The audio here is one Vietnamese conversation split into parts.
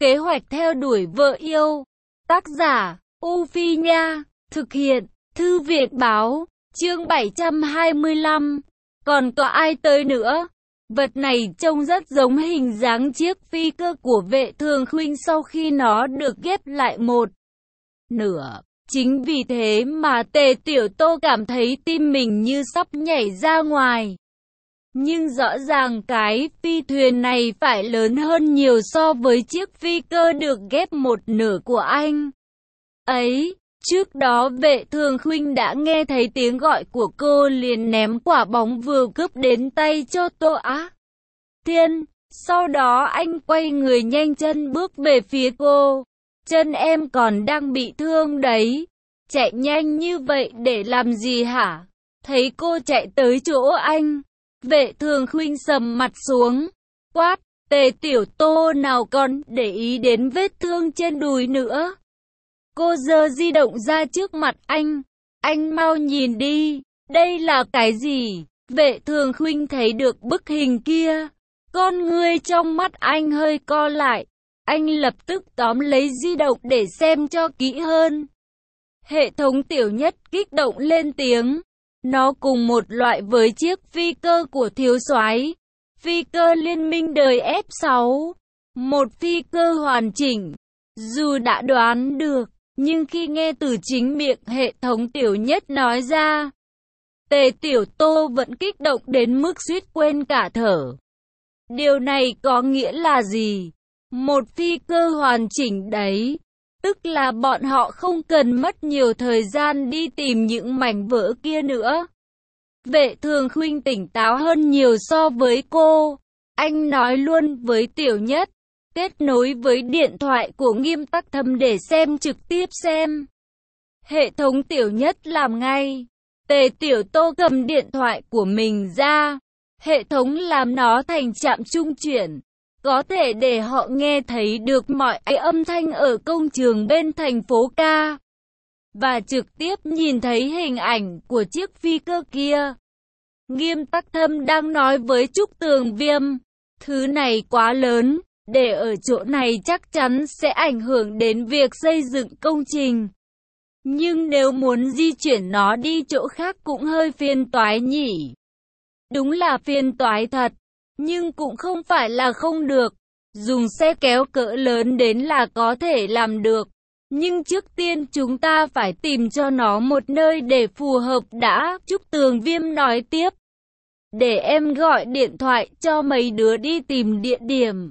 Kế hoạch theo đuổi vợ yêu. Tác giả, U Phi Nha. Thực hiện, Thư viện Báo. Chương 725. Còn có ai tới nữa? Vật này trông rất giống hình dáng chiếc phi cơ của Vệ Thường Khuynh sau khi nó được ghép lại một nửa. Chính vì thế mà Tề Tiểu Tô cảm thấy tim mình như sắp nhảy ra ngoài. Nhưng rõ ràng cái phi thuyền này phải lớn hơn nhiều so với chiếc phi cơ được ghép một nửa của anh ấy. Trước đó Vệ Thường Khuynh đã nghe thấy tiếng gọi của cô, liền ném quả bóng vừa cướp đến tay cho Tô Á Thiên. Sau đó anh quay người nhanh chân bước về phía cô. Chân em còn đang bị thương đấy. Chạy nhanh như vậy để làm gì hả? Thấy cô chạy tới chỗ anh, Vệ Thường Khuynh sầm mặt xuống, quát, Tề Tiểu Tô nào còn để ý đến vết thương trên đùi nữa. Cô giơ di động ra trước mặt anh mau nhìn đi, đây là cái gì? Vệ Thường Khuynh thấy được bức hình kia, con ngươi trong mắt anh hơi co lại, anh lập tức tóm lấy di động để xem cho kỹ hơn. Hệ thống Tiểu Nhất kích động lên tiếng. Nó cùng một loại với chiếc phi cơ của thiếu soái, phi cơ liên minh đời F6, một phi cơ hoàn chỉnh. Dù đã đoán được, nhưng khi nghe từ chính miệng hệ thống Tiểu Nhất nói ra, Tề Tiểu Tô vẫn kích động đến mức suýt quên cả thở. Điều này có nghĩa là gì? Một phi cơ hoàn chỉnh đấy. Tức là bọn họ không cần mất nhiều thời gian đi tìm những mảnh vỡ kia nữa. Vệ Thường Khuynh tỉnh táo hơn nhiều so với cô. Anh nói luôn với Tiểu Nhất, kết nối với điện thoại của Nghiêm Tắc Thâm để xem trực tiếp xem. Hệ thống Tiểu Nhất làm ngay. Tề Tiểu Tô cầm điện thoại của mình ra. Hệ thống làm nó thành trạm trung chuyển. Có thể để họ nghe thấy được mọi âm thanh ở công trường bên thành phố Ca. Và trực tiếp nhìn thấy hình ảnh của chiếc phi cơ kia. Nghiêm Tắc Thâm đang nói với Trúc Tường Viêm. Thứ này quá lớn, để ở chỗ này chắc chắn sẽ ảnh hưởng đến việc xây dựng công trình. Nhưng nếu muốn di chuyển nó đi chỗ khác cũng hơi phiền toái nhỉ. Đúng là phiền toái thật. Nhưng cũng không phải là không được. Dùng xe kéo cỡ lớn đến là có thể làm được. Nhưng trước tiên chúng ta phải tìm cho nó một nơi để phù hợp đã. Trúc Tường Viêm nói tiếp. Để em gọi điện thoại cho mấy đứa đi tìm địa điểm.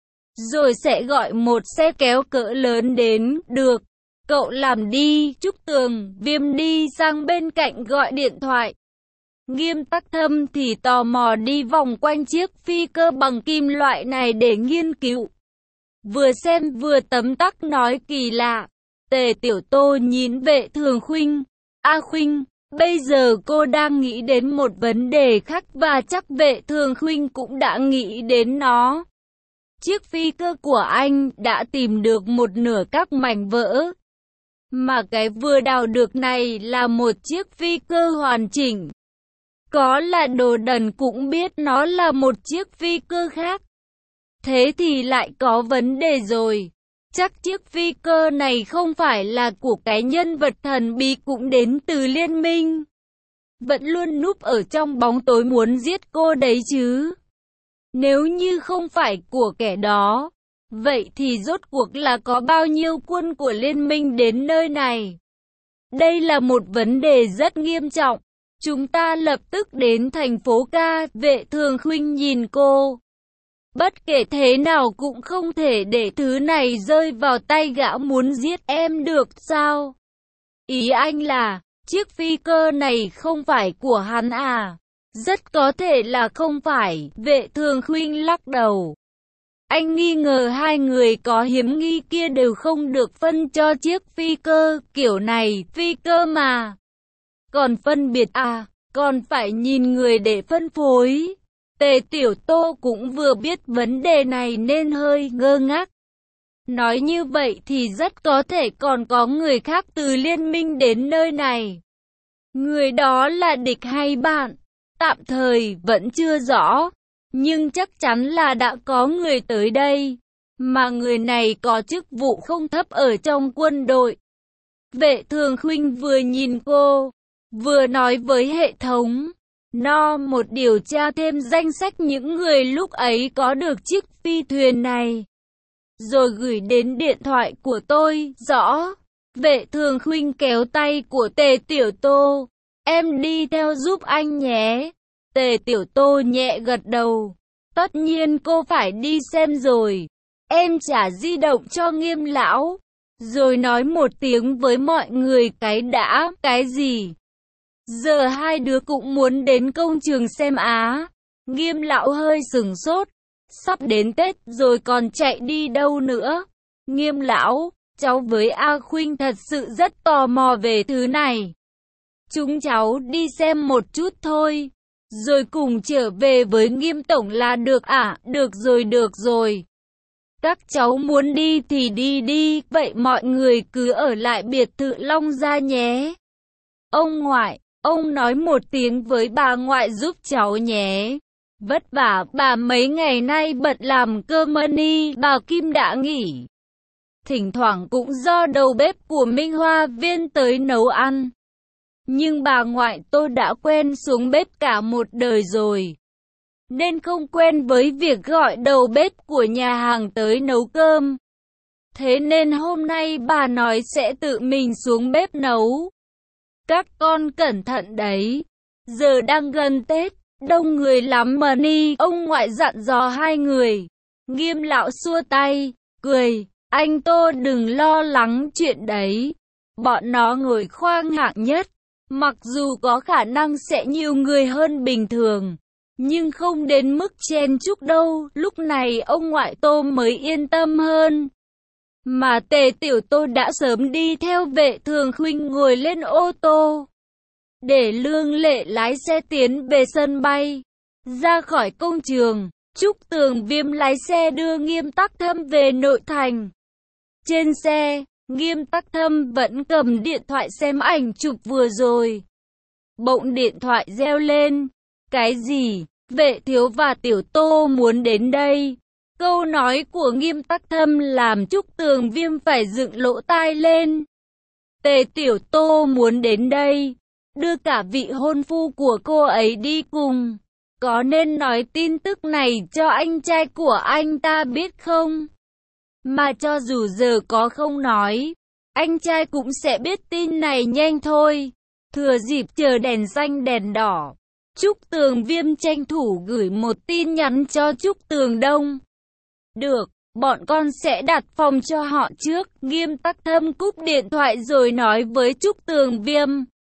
Rồi sẽ gọi một xe kéo cỡ lớn đến. Được. Cậu làm đi. Trúc Tường Viêm đi sang bên cạnh gọi điện thoại. Nghiêm Tắc Thâm thì tò mò đi vòng quanh chiếc phi cơ bằng kim loại này để nghiên cứu. Vừa xem vừa tấm tắc nói kỳ lạ. Tề Tiểu Tô nhìn Vệ Thường Khuynh. A Khuynh, bây giờ cô đang nghĩ đến một vấn đề khác và chắc Vệ Thường Khuynh cũng đã nghĩ đến nó. Chiếc phi cơ của anh đã tìm được một nửa các mảnh vỡ. Mà cái vừa đào được này là một chiếc phi cơ hoàn chỉnh. Có là đồ đần cũng biết nó là một chiếc phi cơ khác. Thế thì lại có vấn đề rồi. Chắc chiếc phi cơ này không phải là của cái nhân vật thần bí cũng đến từ liên minh. Vẫn luôn núp ở trong bóng tối muốn giết cô đấy chứ. Nếu như không phải của kẻ đó, vậy thì rốt cuộc là có bao nhiêu quân của liên minh đến nơi này? Đây là một vấn đề rất nghiêm trọng. Chúng ta lập tức đến thành phố Ca. Vệ Thường Khuynh nhìn cô. Bất kể thế nào cũng không thể để thứ này rơi vào tay gã muốn giết em được sao? Ý anh là, chiếc phi cơ này không phải của hắn à? Rất có thể là không phải. Vệ Thường Khuynh lắc đầu. Anh nghi ngờ hai người có hiểm nghi kia đều không được phân cho chiếc phi cơ. Kiểu này, phi cơ mà. Còn phân biệt à, còn phải nhìn người để phân phối. Tề Tiểu Tô cũng vừa biết vấn đề này nên hơi ngơ ngác. Nói như vậy thì rất có thể còn có người khác từ liên minh đến nơi này. Người đó là địch hay bạn? Tạm thời vẫn chưa rõ, nhưng chắc chắn là đã có người tới đây. mà người này có chức vụ không thấp ở trong quân đội. Vệ Thường Khuynh vừa nhìn cô, vừa nói với hệ thống, một điều tra thêm danh sách những người lúc ấy có được chiếc phi thuyền này, rồi gửi đến điện thoại của tôi, rõ. Vệ Thường Khuynh kéo tay của Tề Tiểu Tô, em đi theo giúp anh nhé. Tề Tiểu Tô nhẹ gật đầu, tất nhiên cô phải đi xem rồi. Em trả di động cho Nghiêm lão, rồi nói một tiếng với mọi người cái gì? Giờ hai đứa cũng muốn đến công trường xem á. Nghiêm lão hơi sửng sốt, sắp đến Tết rồi còn chạy đi đâu nữa? Nghiêm lão, cháu với A Khuynh thật sự rất tò mò về thứ này. Chúng cháu đi xem một chút thôi, rồi cùng trở về với Nghiêm tổng là được ạ? Được rồi. Các cháu muốn đi thì đi, vậy mọi người cứ ở lại biệt thự Long Gia nhé. Ông ngoại, ông nói một tiếng với bà ngoại giúp cháu nhé. Vất vả bà mấy ngày nay bận làm cơm money, bà Kim đã nghỉ. Thỉnh thoảng cũng do đầu bếp của Minh Hoa Viên tới nấu ăn. Nhưng bà ngoại tôi đã quen xuống bếp cả một đời rồi, nên không quen với việc gọi đầu bếp của nhà hàng tới nấu cơm. Thế nên hôm nay bà nói sẽ tự mình xuống bếp nấu. Các con cẩn thận đấy, giờ đang gần Tết, đông người lắm mà ni, ông ngoại dặn dò hai người. Nghiêm lão xua tay, cười, anh Tô đừng lo lắng chuyện đấy. Bọn nó ngồi khoang hạng nhất, mặc dù có khả năng sẽ nhiều người hơn bình thường, nhưng không đến mức chen chúc đâu. Lúc này ông ngoại Tô mới yên tâm hơn. Mà Tề Tiểu Tô đã sớm đi theo Vệ Thường Khuynh ngồi lên ô tô, để Lương Lệ lái xe tiến về sân bay. Ra khỏi công trường, Trúc Tường Viêm lái xe đưa Nghiêm Tắc Thâm về nội thành. Trên xe, Nghiêm Tắc Thâm vẫn cầm điện thoại xem ảnh chụp vừa rồi. Bỗng điện thoại reo lên. Cái gì? Vệ Thiếu và Tiểu Tô muốn đến đây. Câu nói của Nghiêm Tắc Thâm làm Trúc Tường Viêm phải dựng lỗ tai lên. Tề Tiểu Tô muốn đến đây, đưa cả vị hôn phu của cô ấy đi cùng. Có nên nói tin tức này cho anh trai của anh ta biết không? Mà cho dù giờ có không nói, anh trai cũng sẽ biết tin này nhanh thôi. Thừa dịp chờ đèn xanh đèn đỏ, Trúc Tường Viêm tranh thủ gửi một tin nhắn cho Trúc Tường Đông. Được, bọn con sẽ đặt phòng cho họ trước. Nghiêm Tắc Thâm cúp điện thoại rồi nói với Trúc Tường Viêm,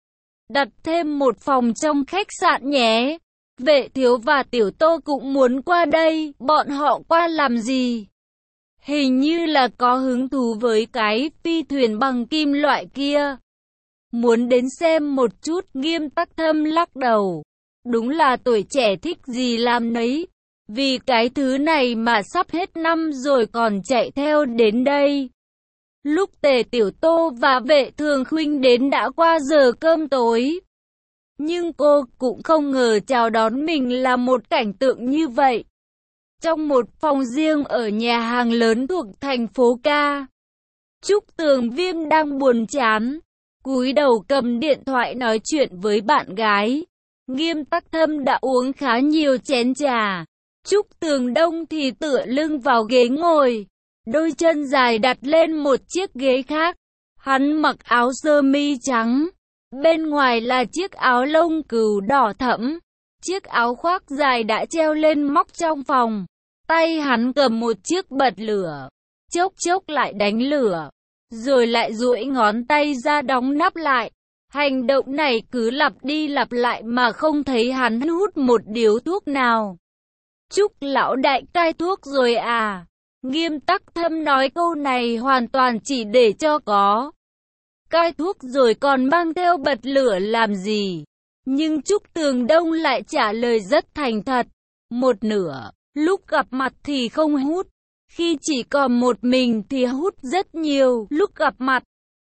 đặt thêm một phòng trong khách sạn nhé. Vệ Thiếu và Tiểu Tô cũng muốn qua đây. Bọn họ qua làm gì? Hình như là có hứng thú với cái phi thuyền bằng kim loại kia, muốn đến xem một chút. Nghiêm Tắc Thâm lắc đầu, đúng là tuổi trẻ thích gì làm nấy. Vì cái thứ này mà sắp hết năm rồi còn chạy theo đến đây. Lúc Tề Tiểu Tô và Vệ Thường Khuynh đến đã qua giờ cơm tối, nhưng cô cũng không ngờ chào đón mình là một cảnh tượng như vậy. Trong một phòng riêng ở nhà hàng lớn thuộc thành phố Ca, Trúc Tường Viêm đang buồn chán, cúi đầu cầm điện thoại nói chuyện với bạn gái. Nghiêm Tắc Thâm đã uống khá nhiều chén trà. Trúc Tường Đông thì tựa lưng vào ghế ngồi, đôi chân dài đặt lên một chiếc ghế khác. Hắn mặc áo sơ mi trắng, bên ngoài là chiếc áo lông cừu đỏ thẫm. Chiếc áo khoác dài đã treo lên móc trong phòng. Tay hắn cầm một chiếc bật lửa, chốc chốc lại đánh lửa, rồi lại duỗi ngón tay ra đóng nắp lại. Hành động này cứ lặp đi lặp lại mà không thấy hắn hút một điếu thuốc nào. Trúc lão đại cai thuốc rồi à? Nghiêm Tắc Thâm nói câu này hoàn toàn chỉ để cho có. Cai thuốc rồi còn mang theo bật lửa làm gì? Nhưng Trúc Tường Đông lại trả lời rất thành thật. Một nửa, lúc gặp mặt thì không hút. Khi chỉ còn một mình thì hút rất nhiều. Lúc gặp mặt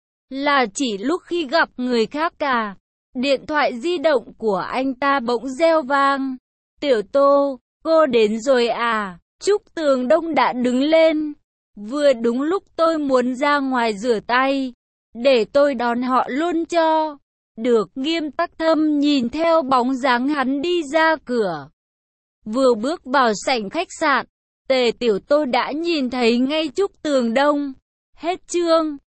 là chỉ lúc khi gặp người khác cả. Điện thoại di động của anh ta bỗng reo vang. Tiểu Tô, cô đến rồi à? Trúc Tường Đông đã đứng lên, Vừa đúng lúc tôi muốn ra ngoài rửa tay, để tôi đón họ luôn cho. Được. Nghiêm Tắc Thâm nhìn theo bóng dáng hắn đi ra cửa. Vừa bước vào sảnh khách sạn, Tề Tiểu Tô đã nhìn thấy ngay Trúc Tường Đông. Hết chương.